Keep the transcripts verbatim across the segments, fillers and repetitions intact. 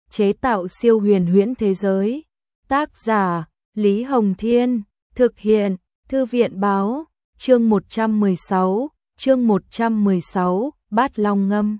chế tạo siêu huyền huyễn thế giới. Tác giả Lý Hồng Thiên, thực hiện Thư viện Báo, chương một trăm mười sáu, chương một trăm mười sáu, Bát Long Ngâm.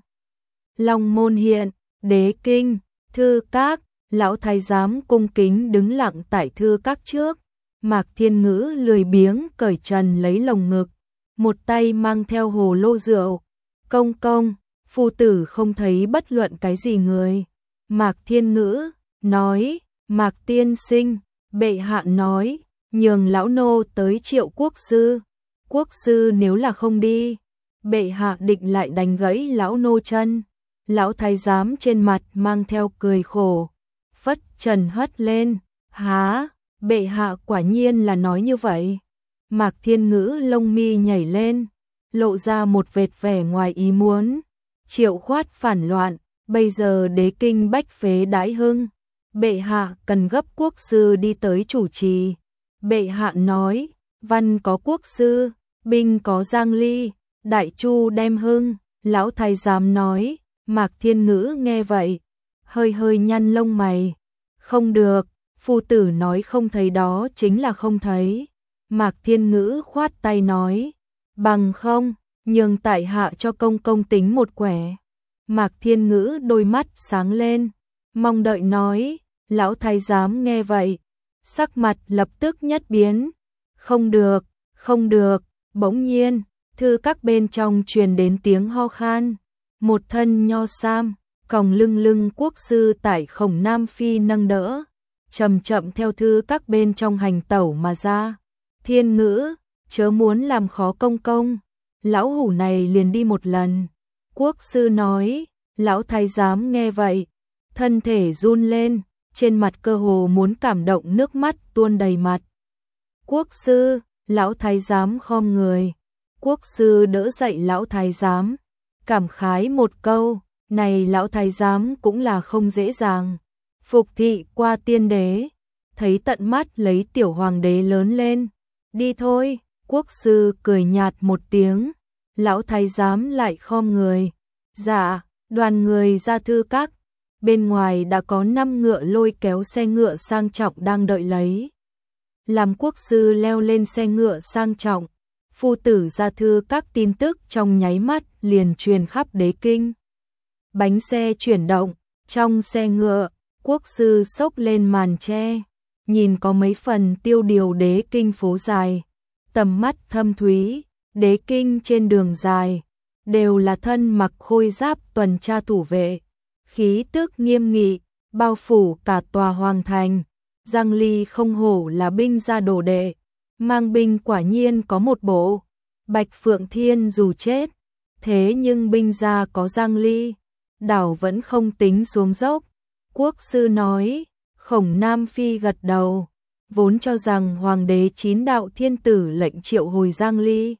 Long môn hiện, đế kinh, thư các, lão thái giám cung kính đứng lặng tại thư các trước. Mạc Thiên Ngữ lười biếng cởi trần lấy lồng ngực, một tay mang theo hồ lô rượu. Công công, phu tử không thấy bất luận cái gì người. Mạc Thiên Ngữ nói, Mạc tiên sinh, bệ hạ nói, nhường lão nô tới Triệu quốc sư. Quốc sư nếu là không đi, bệ hạ định lại đánh gãy lão nô chân. Lão thái giám trên mặt mang theo cười khổ, phất trần hất lên, há, bệ hạ quả nhiên là nói như vậy. Mạc Thiên Ngữ lông mi nhảy lên, lộ ra một vệt vẻ ngoài ý muốn. Triệu khoát phản loạn, bây giờ đế kinh bách phế đãi hưng, bệ hạ cần gấp quốc sư đi tới chủ trì. Bệ hạ nói, văn có quốc sư, binh có Giang Ly, đại chu đem hưng. Lão thái giám nói. Mạc Thiên Ngữ nghe vậy, hơi hơi nhăn lông mày. Không được, phu tử nói không thấy đó chính là không thấy. Mạc Thiên Ngữ khoát tay nói, bằng không, nhường tại hạ cho công công tính một quẻ. Mạc Thiên Ngữ đôi mắt sáng lên, mong đợi nói. Lão thái giám nghe vậy, sắc mặt lập tức nhất biến. Không được, không được. Bỗng nhiên, thư các bên trong truyền đến tiếng ho khan. Một thân nho sam, còng lưng lưng quốc sư tại Khổng Nam Phi nâng đỡ, chậm chậm theo thư các bên trong hành tẩu mà ra. Thiên Ngữ, chớ muốn làm khó công công, lão hủ này liền đi một lần. Quốc sư nói. Lão thái giám nghe vậy, thân thể run lên, trên mặt cơ hồ muốn cảm động, nước mắt tuôn đầy mặt. Quốc sư, lão thái giám khom người. Quốc sư đỡ dậy lão thái giám, cảm khái một câu, này lão thái giám cũng là không dễ dàng. Phục thị qua tiên đế, thấy tận mắt lấy tiểu hoàng đế lớn lên. Đi thôi, quốc sư cười nhạt một tiếng, lão thái giám lại khom người. Dạ, đoàn người ra thư các, bên ngoài đã có năm ngựa lôi kéo xe ngựa sang trọng đang đợi lấy. Làm quốc sư leo lên xe ngựa sang trọng, phu tử ra thư các, tin tức trong nháy mắt liền truyền khắp đế kinh. Bánh xe chuyển động, trong xe ngựa, quốc sư xốc lên màn che, nhìn có mấy phần tiêu điều đế kinh phố dài, tầm mắt thâm thúy. Đế kinh trên đường dài đều là thân mặc khôi giáp tuần tra thủ vệ, khí tức nghiêm nghị, bao phủ cả tòa hoàng thành. Giang Ly không hổ là binh gia đồ đệ, mang binh quả nhiên có một bộ. Bạch Phượng Thiên dù chết, thế nhưng binh gia có Giang Ly, đảo vẫn không tính xuống dốc. Quốc sư nói. Khổng Nam Phi gật đầu, vốn cho rằng hoàng đế chín đạo thiên tử lệnh triệu hồi Giang Ly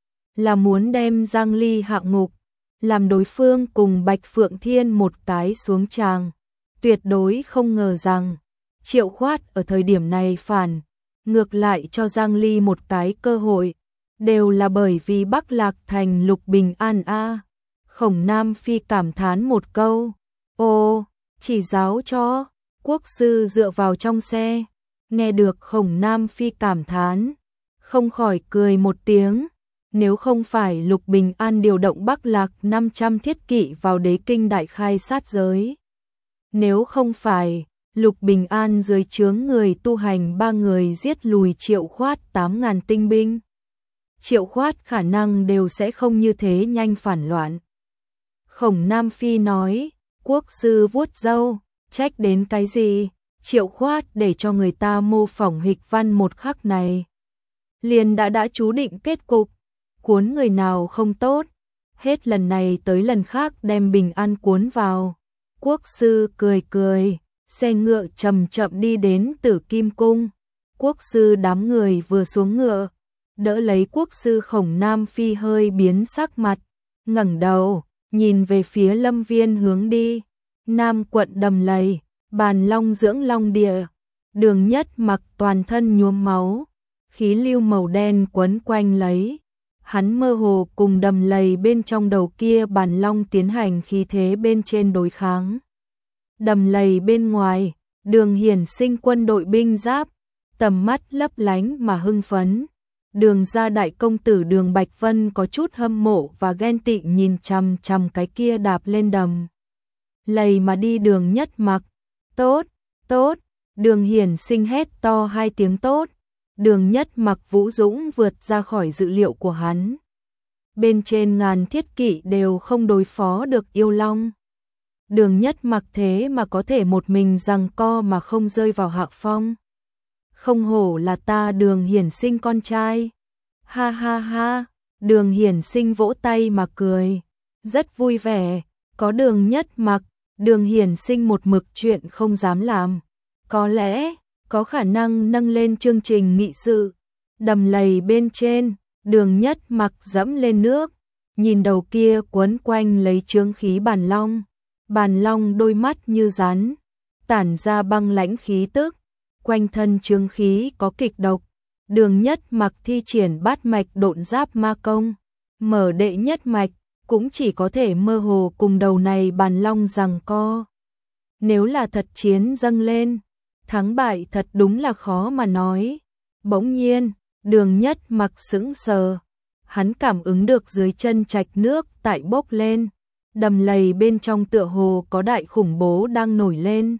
là muốn đem Giang Ly hạ ngục, làm đối phương cùng Bạch Phượng Thiên một cái xuống tràng. Tuyệt đối không ngờ rằng Triệu khoát ở thời điểm này phản, ngược lại cho Giang Ly một cái cơ hội, đều là bởi vì Bắc Lạc thành lục bình an a. À. Khổng Nam Phi cảm thán một câu, ô, chỉ giáo cho. Quốc sư dựa vào trong xe, nghe được Khổng Nam Phi cảm thán, không khỏi cười một tiếng. Nếu không phải lục bình an điều động Bắc Lạc năm trăm thiết kỵ vào đế kinh đại khai sát giới, nếu không phải lục bình an dưới trướng người tu hành ba người giết lùi Triệu khoát tám ngàn tinh binh, Triệu khoát khả năng đều sẽ không như thế nhanh phản loạn. Khổng Nam Phi nói. Quốc sư vuốt râu, trách đến cái gì? Triệu khoát để cho người ta mô phỏng hịch văn một khắc này, liền đã đã chú định kết cục, cuốn người nào không tốt, hết lần này tới lần khác đem bình an cuốn vào. Quốc sư cười cười, xe ngựa chậm chậm đi đến Tử Kim cung. Quốc sư đám người vừa xuống ngựa, đỡ lấy quốc sư Khổng Nam Phi hơi biến sắc mặt, ngẩng đầu, nhìn về phía lâm viên hướng đi. Nam quận Đầm Lầy, Bàn Long dưỡng long địa, Đường Nhất mặc toàn thân nhuốm máu, khí lưu màu đen quấn quanh lấy. Hắn mơ hồ cùng Đầm Lầy bên trong đầu kia Bàn Long tiến hành khí thế bên trên đối kháng. Đầm lầy bên ngoài, Đường Hiển Sinh quân đội binh giáp, tầm mắt lấp lánh mà hưng phấn. Đường gia đại công tử Đường Bạch Vân có chút hâm mộ và ghen tị nhìn chằm chằm cái kia đạp lên đầm lầy mà đi Đường Nhất Mặc. Tốt, tốt, Đường Hiển Sinh hét to hai tiếng tốt. Đường Nhất Mặc vũ dũng vượt ra khỏi dự liệu của hắn. Bên trên ngàn thiết kỵ đều không đối phó được yêu long. Đường Nhất Mặc thế mà có thể một mình giằng co mà không rơi vào hạ phong. Không hổ là ta Đường Hiển Sinh con trai. Ha ha ha, Đường Hiển Sinh vỗ tay mà cười. Rất vui vẻ, có Đường Nhất Mặc, Đường Hiển Sinh một mực chuyện không dám làm. Có lẽ, có khả năng nâng lên chương trình nghị sự. Đầm lầy bên trên, Đường Nhất Mặc dẫm lên nước. Nhìn đầu kia quấn quanh lấy chướng khí bàn long. Bàn long đôi mắt như rắn, tản ra băng lãnh khí tức. Quanh thân chướng khí có kịch độc. Đường Nhất Mặc thi triển bát mạch độn giáp ma công, mở đệ nhất mạch, cũng chỉ có thể mơ hồ cùng đầu này bàn long giằng co. Nếu là thật chiến dâng lên, thắng bại thật đúng là khó mà nói. Bỗng nhiên, Đường Nhất Mặc sững sờ, hắn cảm ứng được dưới chân trạch nước tại bốc lên, đầm lầy bên trong tựa hồ có đại khủng bố đang nổi lên.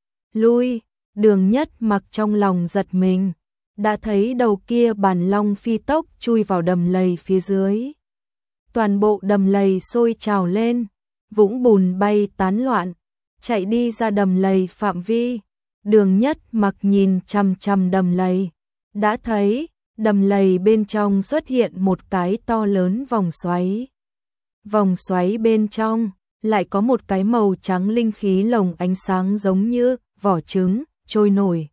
Lui, Đường Nhất Mặc trong lòng giật mình, đã thấy đầu kia bàn long phi tốc chui vào đầm lầy phía dưới. Toàn bộ đầm lầy sôi trào lên, vũng bùn bay tán loạn, chạy đi ra đầm lầy phạm vi. Đường Nhất Mặc nhìn chằm chằm đầm lầy, đã thấy đầm lầy bên trong xuất hiện một cái to lớn vòng xoáy. Vòng xoáy bên trong lại có một cái màu trắng linh khí lồng ánh sáng giống như vỏ trứng trôi nổi.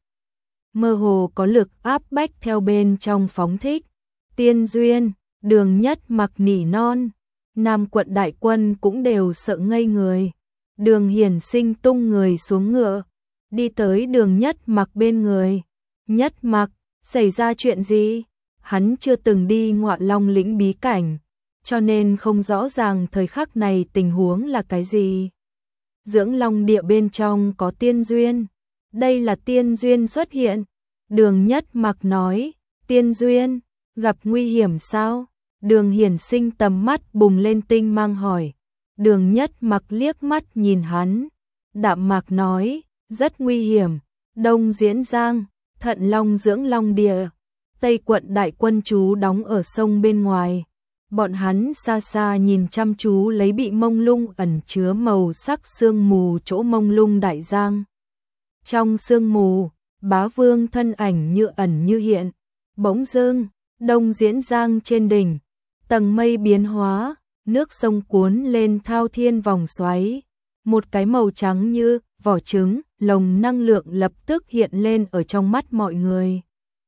Mơ hồ có lực áp bách theo bên trong phóng thích. Tiên duyên, Đường Nhất Mặc nỉ non, Nam quận đại quân cũng đều sợ ngây người. Đường Hiển Sinh tung người xuống ngựa, đi tới Đường Nhất Mặc bên người. Nhất Mặc, xảy ra chuyện gì? Hắn chưa từng đi Ngọa Long lĩnh bí cảnh, cho nên không rõ ràng thời khắc này tình huống là cái gì. Dưỡng Long địa bên trong có tiên duyên. Đây là tiên duyên xuất hiện. Đường Nhất Mặc nói, tiên duyên, gặp nguy hiểm sao? Đường Hiển Sinh tầm mắt bùng lên tinh mang hỏi. Đường Nhất Mặc liếc mắt nhìn hắn, đạm mạc nói, rất nguy hiểm. Đông Diễn Giang, Thận Long Dưỡng Long địa, Tây quận đại quân chú đóng ở sông bên ngoài. Bọn hắn xa xa nhìn chăm chú lấy bị mông lung ẩn chứa màu sắc sương mù chỗ mông lung đại giang. Trong sương mù, Bá Vương thân ảnh như ẩn như hiện. Bỗng dưng, Đông Diễn Giang trên đỉnh, tầng mây biến hóa, nước sông cuốn lên thao thiên vòng xoáy. Một cái màu trắng như vỏ trứng, lồng năng lượng lập tức hiện lên ở trong mắt mọi người.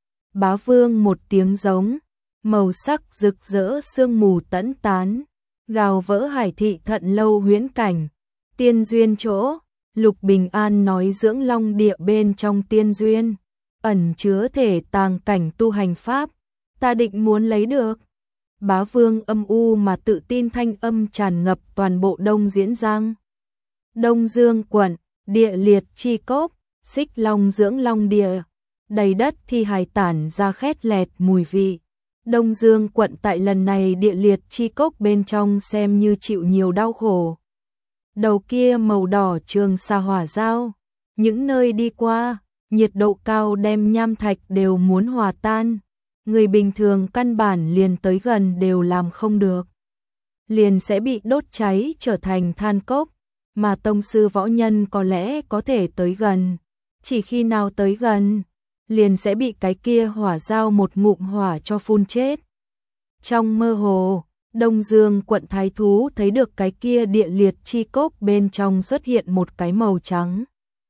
Bá Vương một tiếng giống, màu sắc rực rỡ sương mù tẫn tán, gào vỡ Hải thị Thận lâu huyễn cảnh. Tiên duyên chỗ, Lục Bình An nói Dưỡng Long địa bên trong tiên duyên, ẩn chứa thể tàng cảnh tu hành pháp, ta định muốn lấy được. Bá Vương âm u mà tự tin thanh âm tràn ngập toàn bộ Đông Diễn Giang. Đông Dương quận, địa liệt chi cốc, Xích Long Dưỡng Long địa, đầy đất thi hài tản ra khét lẹt mùi vị. Đông Dương quận tại lần này địa liệt chi cốc bên trong xem như chịu nhiều đau khổ. Đầu kia màu đỏ trường xa hỏa giao, những nơi đi qua, nhiệt độ cao đem nham thạch đều muốn hòa tan. Người bình thường căn bản liền tới gần đều làm không được. Liền sẽ bị đốt cháy trở thành than cốc, mà tông sư võ nhân có lẽ có thể tới gần. Chỉ khi nào tới gần, liền sẽ bị cái kia hỏa giao một ngụm hỏa cho phun chết. Trong mơ hồ, Đông Dương quận thái thú thấy được cái kia địa liệt chi cốc bên trong xuất hiện một cái màu trắng.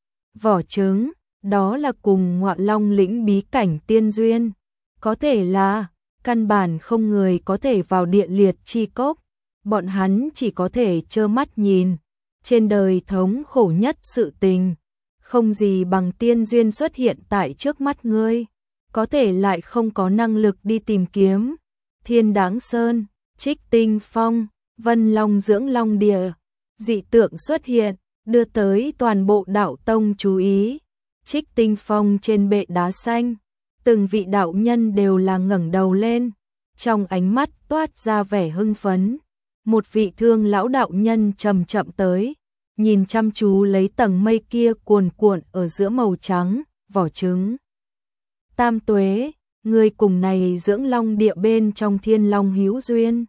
Vỏ trứng, đó là cùng Ngọa Long lĩnh bí cảnh tiên duyên. Có thể là, căn bản không người có thể vào địa liệt chi cốc, bọn hắn chỉ có thể trơ mắt nhìn. Trên đời thống khổ nhất sự tình, không gì bằng tiên duyên xuất hiện tại trước mắt ngươi, có thể lại không có năng lực đi tìm kiếm. Thiên Đáng Sơn, Trích Tinh Phong, Vân Long Dưỡng Long địa, dị tượng xuất hiện, đưa tới toàn bộ đạo tông chú ý. Trích Tinh Phong trên bệ đá xanh, từng vị đạo nhân đều là ngẩng đầu lên, trong ánh mắt toát ra vẻ hưng phấn. Một vị thương lão đạo nhân chậm chậm tới, nhìn chăm chú lấy tầng mây kia cuồn cuộn ở giữa màu trắng, vỏ trứng. Tam Tuế, người cùng này dưỡng long địa bên trong thiên long hữu duyên.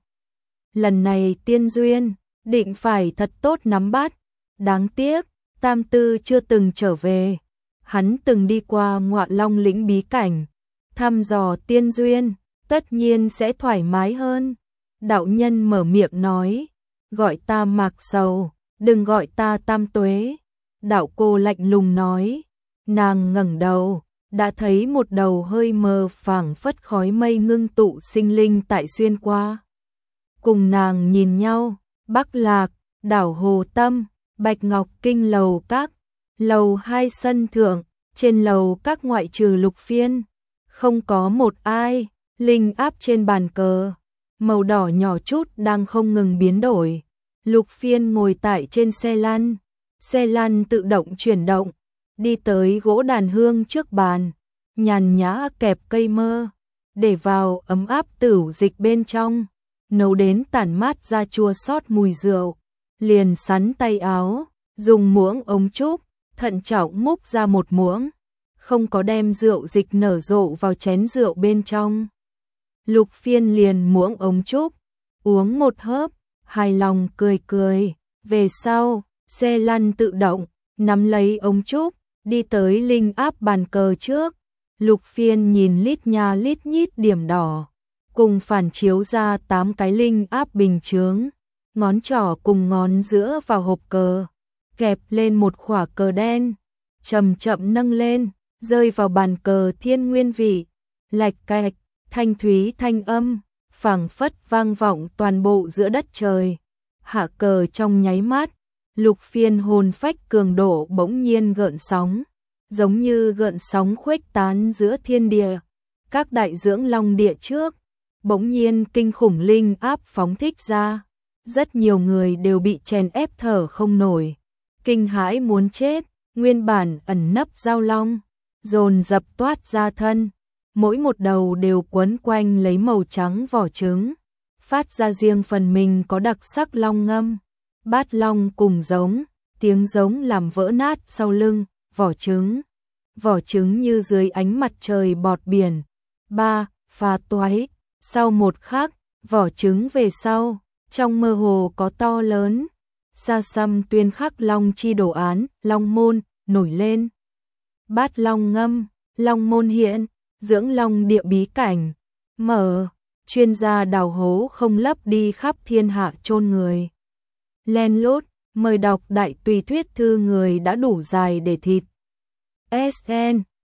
Lần này tiên duyên, định phải thật tốt nắm bắt. Đáng tiếc, Tam Tư chưa từng trở về. Hắn từng đi qua Ngọa Long lĩnh bí cảnh, thăm dò tiên duyên, tất nhiên sẽ thoải mái hơn. Đạo nhân mở miệng nói, gọi ta Mạc Sầu, đừng gọi ta Tam Tuế. Đạo cô lạnh lùng nói, nàng ngẩng đầu, đã thấy một đầu hơi mờ phảng phất khói mây ngưng tụ sinh linh tại xuyên qua. Cùng nàng nhìn nhau, Bắc Lạc, đảo Hồ Tâm, Bạch Ngọc Kinh lầu các, lầu hai sân thượng, trên lầu các ngoại trừ Lục Phiên, không có một ai. Linh áp trên bàn cờ, màu đỏ nhỏ chút đang không ngừng biến đổi. Lục Phiên ngồi tại trên xe lăn, xe lăn tự động chuyển động, đi tới gỗ đàn hương trước bàn, nhàn nhã kẹp cây mơ, để vào ấm áp tửu dịch bên trong, nấu đến tản mát ra chua xót mùi rượu, liền sắn tay áo, dùng muỗng ống trúc, thận trọng múc ra một muỗng, không có đem rượu dịch nở rộ vào chén rượu bên trong. Lục Phiên liền muỗng ống trúc, uống một hớp, hài lòng cười cười, về sau, xe lăn tự động, nắm lấy ống trúc, đi tới linh áp bàn cờ trước. Lục Phiên nhìn lít nha lít nhít điểm đỏ, cùng phản chiếu ra tám cái linh áp bình chướng, ngón trỏ cùng ngón giữa vào hộp cờ, kẹp lên một khỏa cờ đen, chậm chậm nâng lên, rơi vào bàn cờ thiên nguyên vị, lạch cạch, thanh thúy thanh âm, phảng phất vang vọng toàn bộ giữa đất trời. Hạ cờ trong nháy mắt, Lục Phiên hồn phách cường độ bỗng nhiên gợn sóng, giống như gợn sóng khuếch tán giữa thiên địa. Các đại dưỡng long địa trước, bỗng nhiên kinh khủng linh áp phóng thích ra, rất nhiều người đều bị chèn ép thở không nổi, kinh hãi muốn chết. Nguyên bản ẩn nấp giao long, dồn dập toát ra thân, mỗi một đầu đều quấn quanh lấy màu trắng vỏ trứng, phát ra riêng phần mình có đặc sắc long ngâm. Bát long cùng giống, tiếng giống làm vỡ nát sau lưng, vỏ trứng. Vỏ trứng như dưới ánh mặt trời bọt biển. Ba, pha toái, sau một khắc, vỏ trứng về sau, trong mơ hồ có to lớn. Sa Sâm tuyên khắc long chi đồ án, long môn, nổi lên. Bát long ngâm, long môn hiện, dưỡng long địa bí cảnh. Mở, chuyên gia đào hố không lấp đi khắp thiên hạ chôn người. Len lút, mời đọc đại tùy thuyết thư người đã đủ dài để thịt. ét en